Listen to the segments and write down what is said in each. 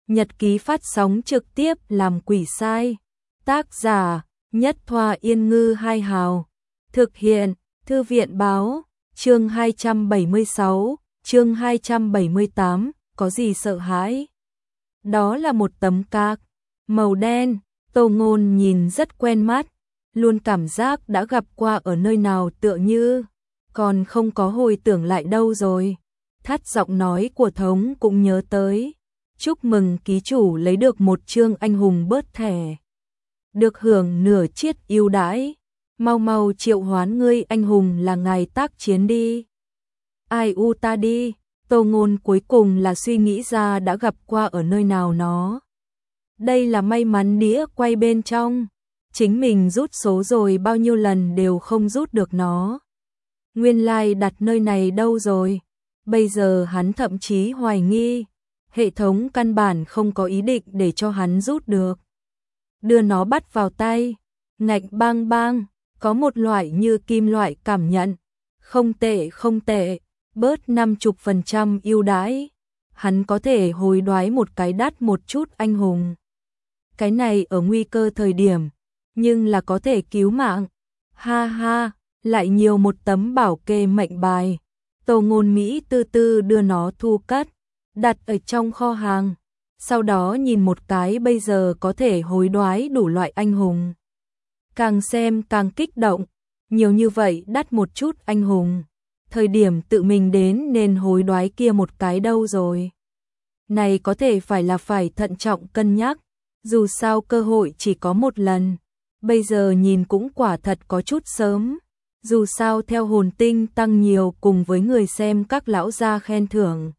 nhật ký phát sóng trực tiếp làm quỷ sai. Tác giả Nhất Thoa Yên Ngư Hai Hào. Thực hiện Thư viện Báo. Chương 276, chương 278, có gì sợ hãi? Đó là một tấm cạc màu đen, Tô Ngôn nhìn rất quen mắt, luôn cảm giác đã gặp qua ở nơi nào tựa như, còn không có hồi tưởng lại đâu rồi. Thắt giọng nói của Thống cũng nhớ tới. Chúc mừng ký chủ lấy được một chương anh hùng bớt thẻ. Được hưởng nửa chiết ưu đãi. Mau mau triệu hoán ngươi anh hùng là ngài tác chiến đi. Ai u ta đi. Tô Ngôn cuối cùng là suy nghĩ ra đã gặp qua ở nơi nào nó. Đây là may mắn đĩa quay bên trong. Chính mình rút số rồi bao nhiêu lần đều không rút được nó. Nguyên lai đặt nơi này đâu rồi. Bây giờ hắn thậm chí hoài nghi. Hệ thống căn bản không có ý định để cho hắn rút được. Đưa nó bắt vào tay. Ngạch bang bang. Có một loại như kim loại cảm nhận. Không tệ không tệ. Bớt 50% ưu đãi. Hắn có thể hối đoái một cái đắt một chút anh hùng. Cái này ở nguy cơ thời điểm. Nhưng là có thể cứu mạng. Ha ha. Lại nhiều một tấm bảo kê mệnh bài. Tô Ngôn Mỹ từ từ đưa nó thu cất. Đặt ở trong kho hàng. Sau đó nhìn một cái bây giờ có thể hối đoái đủ loại anh hùng. Càng xem càng kích động. Nhiều như vậy đắt một chút anh hùng. Thời điểm tự mình đến nên hối đoái kia một cái đâu rồi. Này có thể phải thận trọng cân nhắc. Dù sao cơ hội chỉ có một lần. Bây giờ nhìn cũng quả thật có chút sớm. Dù sao theo hồn tinh tăng nhiều cùng với người xem các lão gia khen thưởng.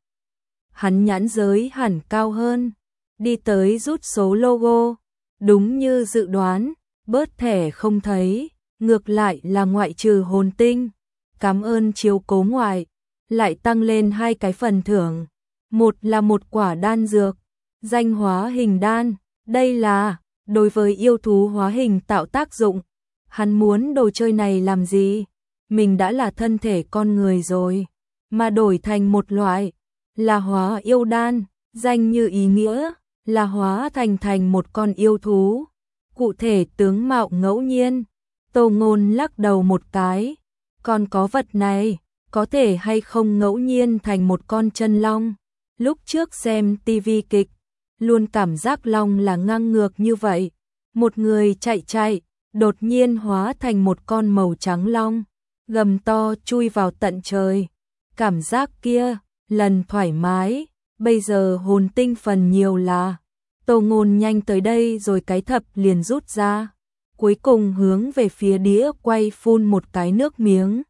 Hắn nhãn giới hẳn cao hơn. Đi tới rút số logo. Đúng như dự đoán. Bớt thẻ không thấy. Ngược lại là ngoại trừ hồn tinh. Cảm ơn chiếu cố ngoại. Lại tăng lên 2 cái phần thưởng. Một là một quả đan dược. Danh hóa hình đan. Đây là đối với yêu thú hóa hình tạo tác dụng. Hắn muốn đồ chơi này làm gì? Mình đã là thân thể con người rồi. Mà đổi thành một loại. Là hóa yêu đan. Danh như ý nghĩa. Là hóa thành một con yêu thú. Cụ thể tướng mạo ngẫu nhiên. Tô Ngôn lắc đầu một cái. Còn có vật này. Có thể hay không ngẫu nhiên thành một con chân long. Lúc trước xem tivi kịch. Luôn cảm giác long là ngang ngược như vậy. Một người chạy. Đột nhiên hóa thành một con màu trắng long. Gầm to chui vào tận trời. Cảm giác kia, lần thoải mái. Bây giờ hồn tinh phần nhiều là. Tô Ngôn nhanh tới đây rồi cái thập liền rút ra. Cuối cùng hướng về phía đĩa quay phun một cái nước miếng.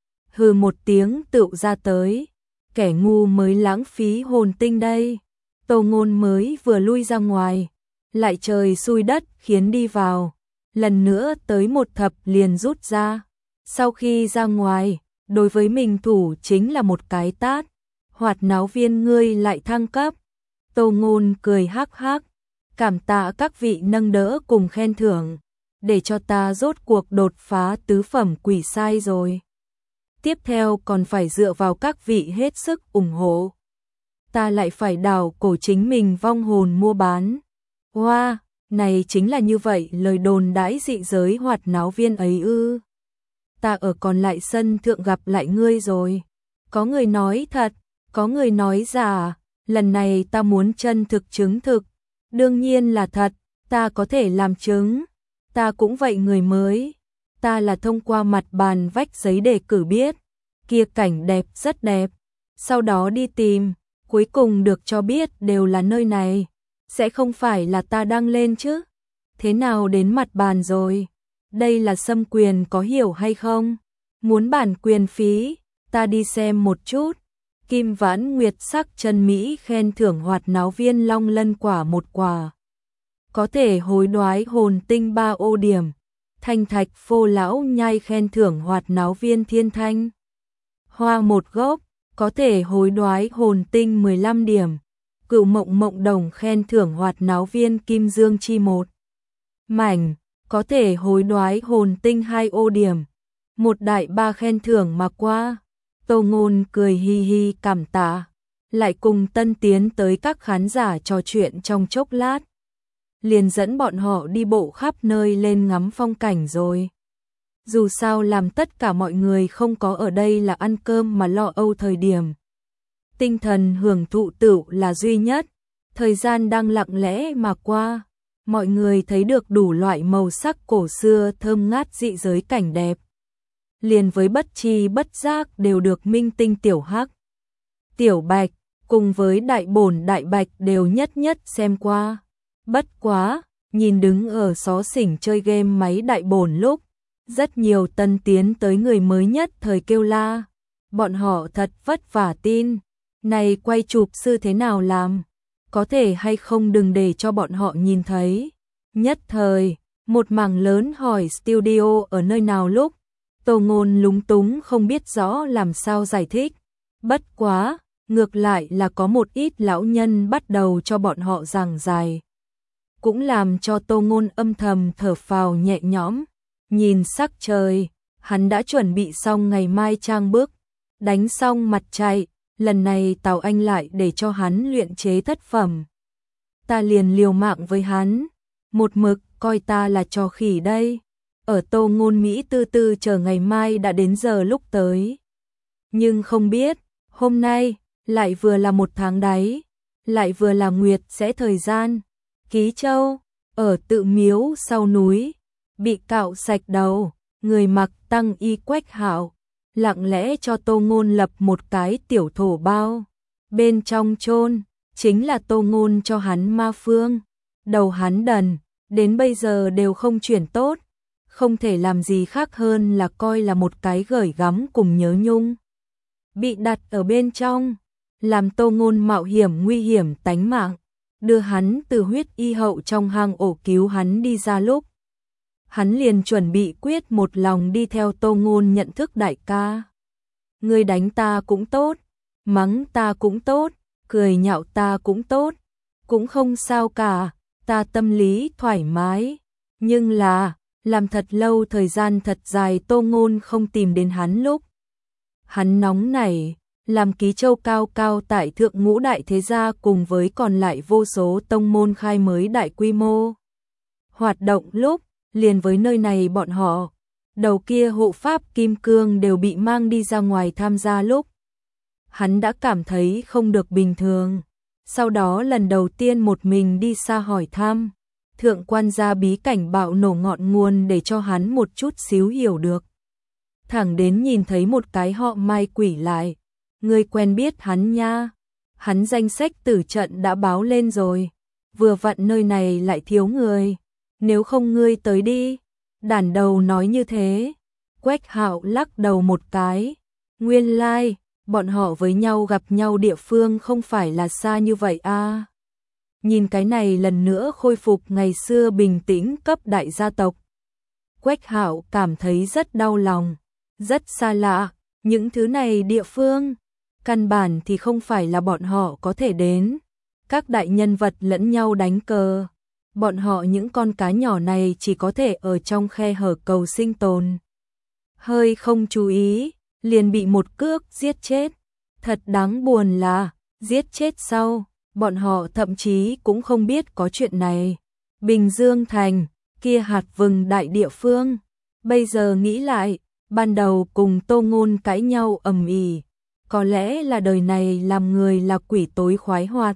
Hừ một tiếng tựu ra tới. Kẻ ngu mới lãng phí hồn tinh đây. Tô Ngôn mới vừa lui ra ngoài. Lại trời xui đất khiến đi vào. Lần nữa tới một thập liền rút ra. Sau khi ra ngoài, đối với mình thủ chính là một cái tát. Hoạt náo viên ngươi lại thăng cấp. Tô Ngôn cười hắc hắc. Cảm tạ các vị nâng đỡ cùng khen thưởng. Để cho ta rốt cuộc đột phá tứ phẩm quỷ sai rồi. Tiếp theo còn phải dựa vào các vị hết sức ủng hộ. Ta lại phải đào cổ chính mình vong hồn mua bán. Wow, này chính là như vậy lời đồn đãi dị giới hoạt náo viên ấy ư. Ta ở còn lại sân thượng gặp lại ngươi rồi. Có người nói thật, có người nói giả. Lần này ta muốn chân thực chứng thực. Đương nhiên là thật, ta có thể làm chứng. Ta cũng vậy người mới. Ta là thông qua mặt bàn vách giấy đề cử biết. Kia cảnh đẹp rất đẹp. Sau đó đi tìm, cuối cùng được cho biết đều là nơi này. Sẽ không phải là ta đăng lên chứ? Thế nào đến mặt bàn rồi? Đây là xâm quyền có hiểu hay không? Muốn bản quyền phí, ta đi xem một chút. Kim Vãn Nguyệt sắc chân Mỹ khen thưởng hoạt náo viên long lân quả một quả. Có thể hối đoái hồn tinh 3 ô điểm. Thanh thạch phô lão nhai khen thưởng hoạt náo viên thiên thanh. Hoa một gốc, có thể hối đoái hồn tinh 15 điểm. Cựu mộng mộng đồng khen thưởng hoạt náo viên kim dương chi một mảnh, có thể hối đoái hồn tinh 2 ô điểm. Một đại 3 khen thưởng mà qua. Tô Ngôn cười hi hi cảm tạ. lại cùng Tân Tiến tới các khán giả trò chuyện trong chốc lát. Liền dẫn bọn họ đi bộ khắp nơi lên ngắm phong cảnh rồi. Dù sao làm tất cả mọi người không có ở đây là ăn cơm mà lo âu thời điểm. Tinh thần hưởng thụ tựu là duy nhất, thời gian đang lặng lẽ mà qua, mọi người thấy được đủ loại màu sắc cổ xưa thơm ngát dị giới cảnh đẹp. Liền với bất tri bất giác đều được Minh Tinh Tiểu Hắc, Tiểu Bạch, cùng với Đại Bổn Đại Bạch đều nhất nhất xem qua. Bất quá, nhìn đứng ở xó xỉnh chơi game máy Đại Bổn lúc, rất nhiều Tân Tiến tới người mới nhất thời kêu la. Bọn họ thật vất vả tin. Này quay chụp sư thế nào làm? Có thể hay không đừng để cho bọn họ nhìn thấy. Nhất thời, một mảng lớn hỏi studio ở nơi nào lúc. Tô Ngôn lúng túng không biết rõ làm sao giải thích. Bất quá, ngược lại là có một ít lão nhân bắt đầu cho bọn họ giảng giải. Cũng làm cho Tô Ngôn âm thầm thở phào nhẹ nhõm. Nhìn sắc trời, hắn đã chuẩn bị xong ngày mai trang bức, đánh xong mặt chạy, lần này Tào Anh lại để cho hắn luyện chế thất phẩm. Ta liền liều mạng với hắn, một mực coi ta là trò khỉ đây. Ở Tô Ngôn Mỹ tư tư chờ ngày mai đã đến giờ lúc tới. Nhưng không biết, hôm nay, lại vừa là một tháng đáy, lại vừa là nguyệt sẽ thời gian. Ký Châu, ở Tự Miếu sau núi, bị cạo sạch đầu, người mặc tăng y Quách Hạo, lặng lẽ cho Tô Ngôn lập một cái tiểu thổ bao. Bên trong chôn chính là Tô Ngôn cho hắn ma phương. Đầu hắn đần, đến bây giờ đều không chuyển tốt, không thể làm gì khác hơn là coi là một cái gởi gắm cùng nhớ nhung. Bị đặt ở bên trong, làm Tô Ngôn mạo hiểm nguy hiểm tánh mạng, đưa hắn từ huyết y hậu trong hang ổ cứu hắn đi ra lúc. Hắn liền chuẩn bị quyết một lòng đi theo Tô Ngôn nhận thức đại ca. Ngươi đánh ta cũng tốt, mắng ta cũng tốt, cười nhạo ta cũng tốt, cũng không sao cả, ta tâm lý thoải mái. Nhưng là, làm thật lâu thời gian thật dài Tô Ngôn không tìm đến hắn lúc. Hắn nóng nảy, làm Ký Châu cao cao tại thượng ngũ đại thế gia cùng với còn lại vô số tông môn khai mới đại quy mô. Hoạt động lúc, liền với nơi này bọn họ, đầu kia hộ pháp kim cương đều bị mang đi ra ngoài tham gia lúc. Hắn đã cảm thấy không được bình thường, sau đó lần đầu tiên một mình đi xa hỏi thăm, thượng quan gia bí cảnh bạo nổ ngọn nguồn để cho hắn một chút xíu hiểu được. Thẳng đến nhìn thấy một cái họ Mai quỷ lại, ngươi quen biết hắn nha, hắn danh sách tử trận đã báo lên rồi, vừa vặn nơi này lại thiếu người. Nếu không ngươi tới đi. Đản đầu nói như thế. Quách Hạo lắc đầu một cái. Nguyên lai, bọn họ với nhau gặp nhau địa phương không phải là xa như vậy à. Nhìn cái này lần nữa khôi phục ngày xưa bình tĩnh cấp đại gia tộc. Quách Hạo cảm thấy rất đau lòng, rất xa lạ. Những thứ này địa phương, căn bản thì không phải là bọn họ có thể đến. Các đại nhân vật lẫn nhau đánh cờ. Bọn họ những con cá nhỏ này chỉ có thể ở trong khe hở cầu sinh tồn. Hơi không chú ý, liền bị một cước giết chết. Thật đáng buồn là, giết chết sau, bọn họ thậm chí cũng không biết có chuyện này. Bình Dương Thành, kia hạt vừng đại địa phương. Bây giờ nghĩ lại, ban đầu cùng Tô Ngôn cãi nhau ầm ĩ, có lẽ là đời này làm người là quỷ tối khoái hoạt.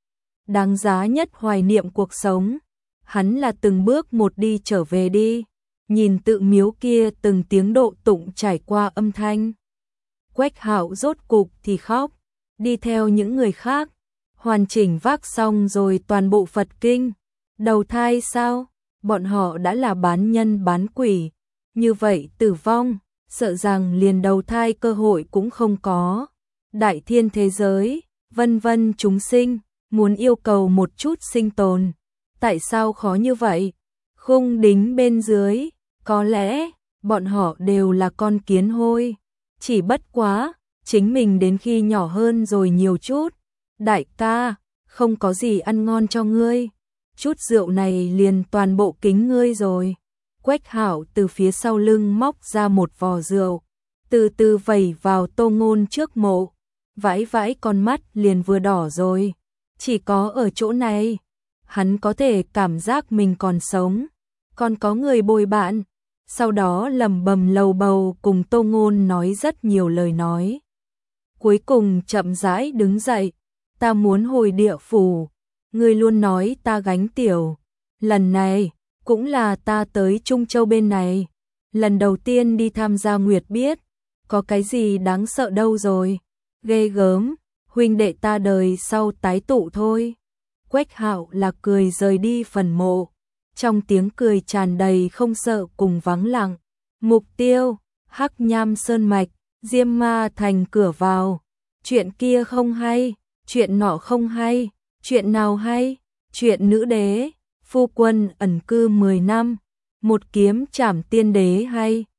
Đáng giá nhất hoài niệm cuộc sống. Hắn là từng bước một đi trở về đi, nhìn Tự Miếu kia từng tiếng độ tụng trải qua âm thanh. Quách Hạo rốt cục thì khóc, đi theo những người khác, hoàn chỉnh vác xong rồi toàn bộ Phật kinh. Đầu thai sao? Bọn họ đã là bán nhân bán quỷ, như vậy tử vong, sợ rằng liền đầu thai cơ hội cũng không có. Đại thiên thế giới, vân vân chúng sinh, muốn yêu cầu một chút sinh tồn. Tại sao khó như vậy? Khung đính bên dưới, có lẽ bọn họ đều là con kiến hôi. Chỉ bất quá, chính mình đến khi nhỏ hơn rồi nhiều chút. Đại ca, không có gì ăn ngon cho ngươi. Chút rượu này liền toàn bộ kính ngươi rồi. Quách Hạo từ phía sau lưng móc ra một vò rượu, từ từ vẩy vào Tô Ngôn trước mộ. vãi vãi con mắt liền vừa đỏ rồi. Chỉ có ở chỗ này, hắn có thể cảm giác mình còn sống, còn có người bồi bạn. Sau đó lầm bầm lầu bầu cùng Tô Ngôn nói rất nhiều lời nói. Cuối cùng chậm rãi đứng dậy, ta muốn hồi địa phủ, ngươi luôn nói ta gánh tiểu. Lần này, cũng là ta tới Trung Châu bên này. Lần đầu tiên đi tham gia nguyệt biết, có cái gì đáng sợ đâu rồi. Ghê gớm, huynh đệ ta đời sau tái tụ thôi. Quách Hạo là cười rời đi phần mộ. Trong tiếng cười tràn đầy không sợ cùng vắng lặng. Mục tiêu, Hắc Nham Sơn Mạch, Diêm Ma Thành cửa vào. Chuyện kia không hay, chuyện nọ không hay, chuyện nào hay, chuyện nữ đế, phu quân ẩn cư 10 năm, một kiếm trảm tiên đế hay.